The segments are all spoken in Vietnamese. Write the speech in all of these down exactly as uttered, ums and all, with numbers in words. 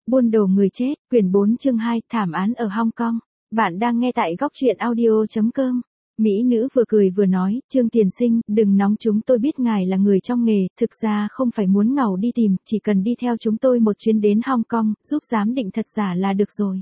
Buôn đồ người chết, quyển bốn chương hai, thảm án ở Hong Kong. Bạn đang nghe tại góc truyện audio chấm com. Mỹ nữ vừa cười vừa nói, Trương Tiền Sinh, đừng nóng, chúng tôi biết ngài là người trong nghề, thực ra không phải muốn ngầu đi tìm, chỉ cần đi theo chúng tôi một chuyến đến Hong Kong, giúp giám định thật giả là được rồi.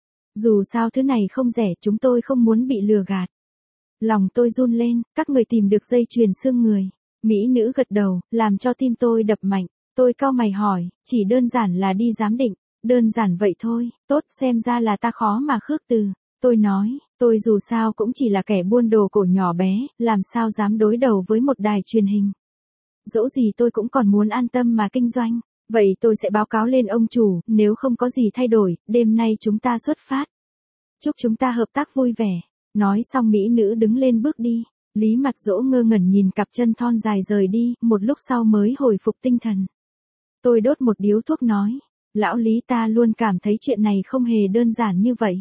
Dù sao thứ này không rẻ, chúng tôi không muốn bị lừa gạt. Lòng tôi run lên, các người tìm được dây chuyền xương người. Mỹ nữ gật đầu, làm cho tim tôi đập mạnh. Tôi cau mày hỏi, chỉ đơn giản là đi giám định. Đơn giản vậy thôi, tốt, xem ra là ta khó mà khước từ. Tôi nói, tôi dù sao cũng chỉ là kẻ buôn đồ cổ nhỏ bé, làm sao dám đối đầu với một đài truyền hình. Dẫu gì tôi cũng còn muốn an tâm mà kinh doanh. Vậy tôi sẽ báo cáo lên ông chủ, nếu không có gì thay đổi, đêm nay chúng ta xuất phát. Chúc chúng ta hợp tác vui vẻ. Nói xong Mỹ nữ đứng lên bước đi. Lý Mặt Dỗ ngơ ngẩn nhìn cặp chân thon dài rời đi, một lúc sau mới hồi phục tinh thần. Tôi đốt một điếu thuốc nói, lão Lý, ta luôn cảm thấy chuyện này không hề đơn giản như vậy.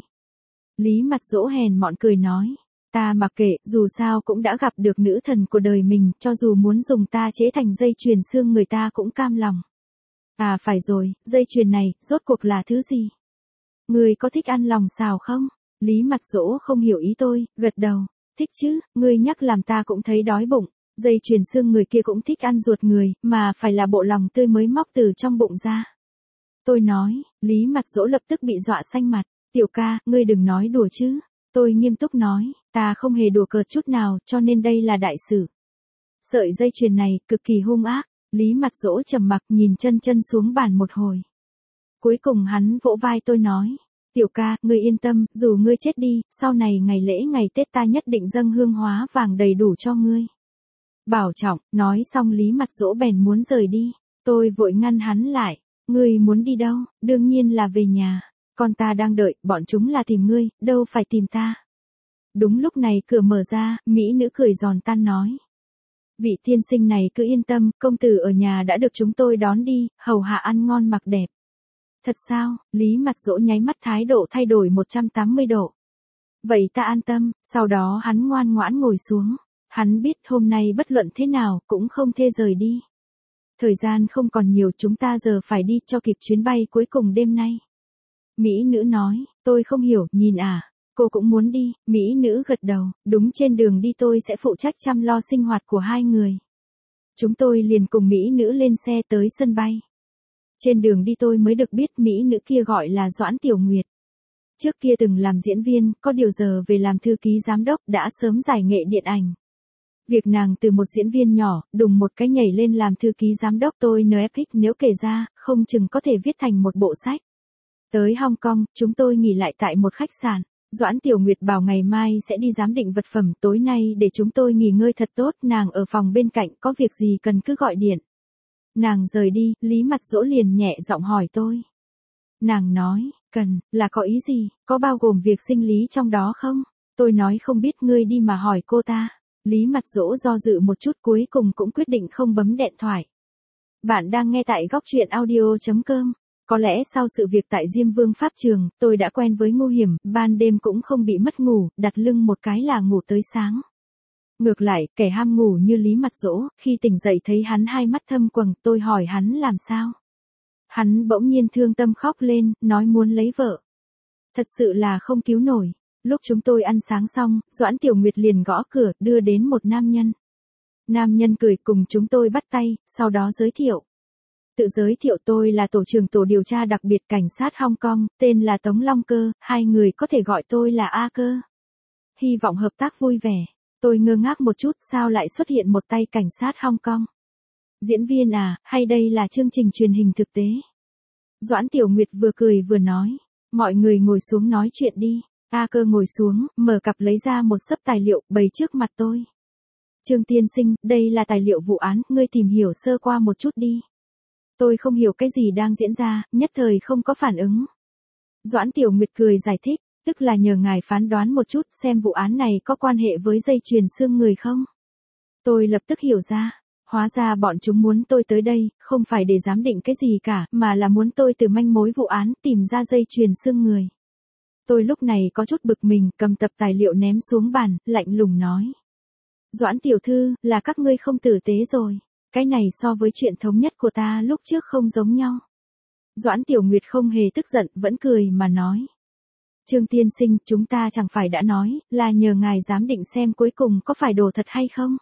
Lý Mặt Dỗ hèn mọn cười nói, ta mặc kệ, dù sao cũng đã gặp được nữ thần của đời mình, cho dù muốn dùng ta chế thành dây chuyền xương người ta cũng cam lòng. À phải rồi, dây chuyền này, rốt cuộc là thứ gì? Người có thích ăn lòng xào không? Lý Mặt Dỗ không hiểu ý tôi, gật đầu, thích chứ, ngươi nhắc làm ta cũng thấy đói bụng. Dây chuyền xương người kia cũng thích ăn ruột người, mà phải là bộ lòng tươi mới móc từ trong bụng ra. Tôi nói, Lý Mặt Dỗ lập tức bị dọa xanh mặt, tiểu ca, ngươi đừng nói đùa chứ. Tôi nghiêm túc nói, ta không hề đùa cợt chút nào, cho nên đây là đại sự. Sợi dây chuyền này, cực kỳ hung ác. Lý Mặt Dỗ trầm mặc nhìn chân chân xuống bàn một hồi. Cuối cùng hắn vỗ vai tôi nói, tiểu ca, ngươi yên tâm, dù ngươi chết đi, sau này ngày lễ ngày Tết ta nhất định dâng hương hóa vàng đầy đủ cho ngươi. Bảo trọng, nói xong Lý Mặt Dỗ bèn muốn rời đi. Tôi vội ngăn hắn lại. Ngươi muốn đi đâu? Đương nhiên là về nhà. Con ta đang đợi, bọn chúng là tìm ngươi, đâu phải tìm ta. Đúng lúc này cửa mở ra, Mỹ nữ cười giòn tan nói. Vị tiên sinh này cứ yên tâm, công tử ở nhà đã được chúng tôi đón đi, hầu hạ ăn ngon mặc đẹp. Thật sao? Lý Mặt Dỗ nháy mắt thái độ thay đổi một trăm tám mươi độ. Vậy ta an tâm, sau đó hắn ngoan ngoãn ngồi xuống. Hắn biết hôm nay bất luận thế nào cũng không thể rời đi. Thời gian không còn nhiều, chúng ta giờ phải đi cho kịp chuyến bay cuối cùng đêm nay. Mỹ nữ nói, tôi không hiểu, nhìn à, cô cũng muốn đi. Mỹ nữ gật đầu, đúng, trên đường đi tôi sẽ phụ trách chăm lo sinh hoạt của hai người. Chúng tôi liền cùng Mỹ nữ lên xe tới sân bay. Trên đường đi tôi mới được biết Mỹ nữ kia gọi là Doãn Tiểu Nguyệt. Trước kia từng làm diễn viên, có điều giờ về làm thư ký giám đốc, đã sớm giải nghệ điện ảnh. Việc nàng từ một diễn viên nhỏ, đùng một cái nhảy lên làm thư ký giám đốc, tôi nờ ép ích nếu kể ra, không chừng có thể viết thành một bộ sách. Tới Hong Kong, chúng tôi nghỉ lại tại một khách sạn. Doãn Tiểu Nguyệt bảo ngày mai sẽ đi giám định vật phẩm, tối nay để chúng tôi nghỉ ngơi thật tốt, nàng ở phòng bên cạnh, có việc gì cần cứ gọi điện. Nàng rời đi, Lý Mặt Dỗ liền nhẹ giọng hỏi tôi. Nàng nói, cần, là có ý gì, có bao gồm việc sinh lý trong đó không? Tôi nói không biết, ngươi đi mà hỏi cô ta. Lý Mặt Dỗ do dự một chút, cuối cùng cũng quyết định không bấm điện thoại. Bạn đang nghe tại góc truyện audio chấm com. Có lẽ sau sự việc tại Diêm Vương Pháp Trường, tôi đã quen với nguy hiểm, ban đêm cũng không bị mất ngủ, đặt lưng một cái là ngủ tới sáng. Ngược lại, kẻ ham ngủ như Lý Mặt Dỗ, khi tỉnh dậy thấy hắn hai mắt thâm quầng, tôi hỏi hắn làm sao. Hắn bỗng nhiên thương tâm khóc lên, nói muốn lấy vợ. Thật sự là không cứu nổi. Lúc chúng tôi ăn sáng xong, Doãn Tiểu Nguyệt liền gõ cửa, đưa đến một nam nhân. Nam nhân cười cùng chúng tôi bắt tay, sau đó giới thiệu. Tự giới thiệu, tôi là tổ trưởng tổ điều tra đặc biệt cảnh sát Hong Kong, tên là Tống Long Cơ, hai người có thể gọi tôi là A Cơ. Hy vọng hợp tác vui vẻ. Tôi ngơ ngác một chút, sao lại xuất hiện một tay cảnh sát Hong Kong? Diễn viên à, hay đây là chương trình truyền hình thực tế? Doãn Tiểu Nguyệt vừa cười vừa nói, mọi người ngồi xuống nói chuyện đi. A Cơ ngồi xuống, mở cặp lấy ra một xấp tài liệu, bày trước mặt tôi. Trương tiên sinh, đây là tài liệu vụ án, ngươi tìm hiểu sơ qua một chút đi. Tôi không hiểu cái gì đang diễn ra, nhất thời không có phản ứng. Doãn Tiểu Nguyệt cười giải thích, tức là nhờ ngài phán đoán một chút xem vụ án này có quan hệ với dây chuyền xương người không. Tôi lập tức hiểu ra, hóa ra bọn chúng muốn tôi tới đây, không phải để giám định cái gì cả, mà là muốn tôi từ manh mối vụ án tìm ra dây chuyền xương người. Tôi lúc này có chút bực mình, cầm tập tài liệu ném xuống bàn, lạnh lùng nói. Doãn tiểu thư, là các ngươi không tử tế rồi. Cái này so với chuyện thống nhất của ta lúc trước không giống nhau. Doãn Tiểu Nguyệt không hề tức giận, vẫn cười mà nói. Trương tiên sinh, chúng ta chẳng phải đã nói, là nhờ ngài giám định xem cuối cùng có phải đồ thật hay không?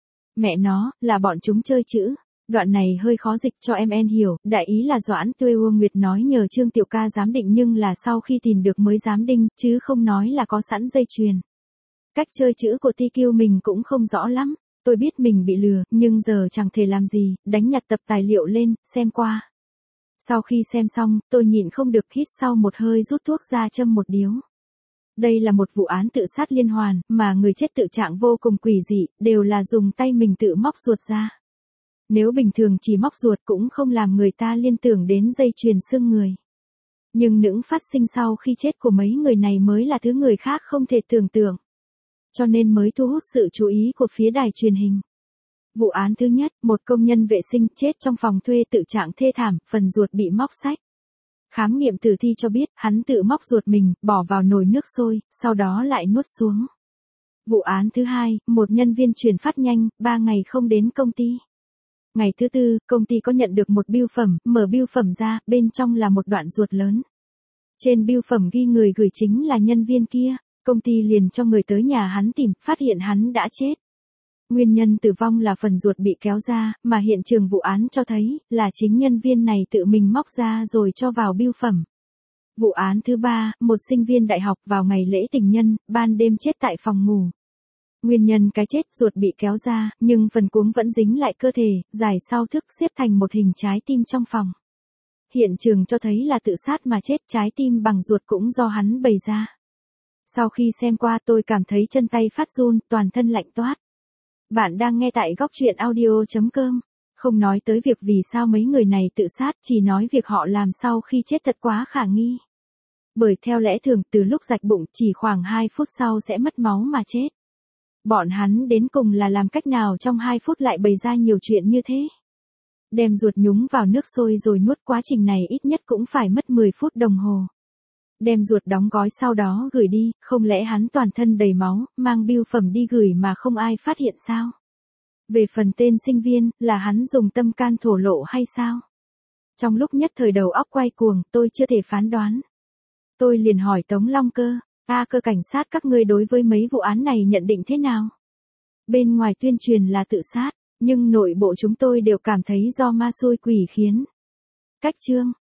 Mẹ nó, là bọn chúng chơi chữ. Đoạn này hơi khó dịch cho em en hiểu, đại ý là Doãn Tuê Ua Nguyệt nói nhờ Trương Tiểu Ca giám định nhưng là sau khi tìm được mới giám định, chứ không nói là có sẵn dây chuyền. Cách chơi chữ của Ti Kiêu mình cũng không rõ lắm, tôi biết mình bị lừa, nhưng giờ chẳng thể làm gì, đánh nhặt tập tài liệu lên, xem qua. Sau khi xem xong, tôi nhịn không được hít sau một hơi rút thuốc ra châm một điếu. Đây là một vụ án tự sát liên hoàn, mà người chết tự trạng vô cùng quỷ dị, đều là dùng tay mình tự móc ruột ra. Nếu bình thường chỉ móc ruột cũng không làm người ta liên tưởng đến dây chuyền xương người. Nhưng những phát sinh sau khi chết của mấy người này mới là thứ người khác không thể tưởng tượng. Cho nên mới thu hút sự chú ý của phía đài truyền hình. Vụ án thứ nhất, một công nhân vệ sinh chết trong phòng thuê tự trạng thê thảm, phần ruột bị móc xách. Khám nghiệm tử thi cho biết, hắn tự móc ruột mình, bỏ vào nồi nước sôi, sau đó lại nuốt xuống. Vụ án thứ hai, một nhân viên chuyển phát nhanh, ba ngày không đến công ty. Ngày thứ tư, công ty có nhận được một bưu phẩm, mở bưu phẩm ra, bên trong là một đoạn ruột lớn. Trên bưu phẩm ghi người gửi chính là nhân viên kia, công ty liền cho người tới nhà hắn tìm, phát hiện hắn đã chết. Nguyên nhân tử vong là phần ruột bị kéo ra, mà hiện trường vụ án cho thấy, là chính nhân viên này tự mình móc ra rồi cho vào bưu phẩm. Vụ án thứ ba, một sinh viên đại học vào ngày lễ tình nhân, ban đêm chết tại phòng ngủ. Nguyên nhân cái chết ruột bị kéo ra, nhưng phần cuống vẫn dính lại cơ thể, dài sau thức xếp thành một hình trái tim trong phòng. Hiện trường cho thấy là tự sát mà chết, trái tim bằng ruột cũng do hắn bày ra. Sau khi xem qua tôi cảm thấy chân tay phát run, toàn thân lạnh toát. Bạn đang nghe tại góc truyện audio chấm com. Không nói tới việc vì sao mấy người này tự sát, chỉ nói việc họ làm sau khi chết thật quá khả nghi. Bởi theo lẽ thường, từ lúc rạch bụng, chỉ khoảng hai phút sau sẽ mất máu mà chết. Bọn hắn đến cùng là làm cách nào trong hai phút lại bày ra nhiều chuyện như thế? Đem ruột nhúng vào nước sôi rồi nuốt, quá trình này ít nhất cũng phải mất mười phút đồng hồ. Đem ruột đóng gói sau đó gửi đi, không lẽ hắn toàn thân đầy máu, mang bưu phẩm đi gửi mà không ai phát hiện sao? Về phần tên sinh viên, là hắn dùng tâm can thổ lộ hay sao? Trong lúc nhất thời đầu óc quay cuồng, tôi chưa thể phán đoán. Tôi liền hỏi Tống Long Cơ, a cơ cảnh sát các ngươi đối với mấy vụ án này nhận định thế nào? Bên ngoài tuyên truyền là tự sát, nhưng nội bộ chúng tôi đều cảm thấy do ma xui quỷ khiến. Cách chương